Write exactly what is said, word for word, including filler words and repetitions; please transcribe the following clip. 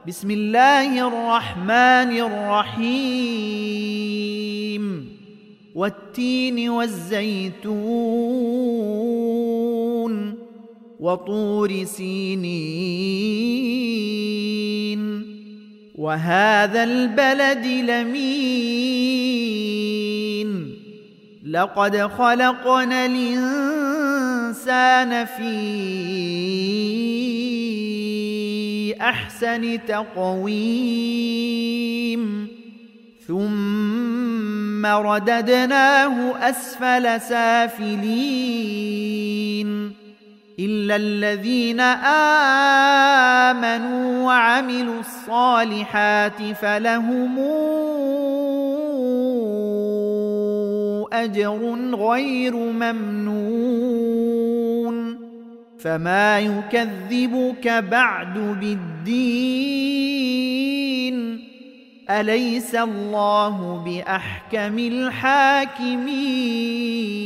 بسم الله الرحمن الرحيم والتين والزيتون وطور سينين وهذا البلد الأمين لقد خلقنا الإنسان في أحسن تقويم ثم رددناه أسفل سافلين إلا الذين آمنوا وعملوا الصالحات فلهم أجر غير ممنون فما يكذبك بعد بالدين أليس الله بأحكم الحاكمين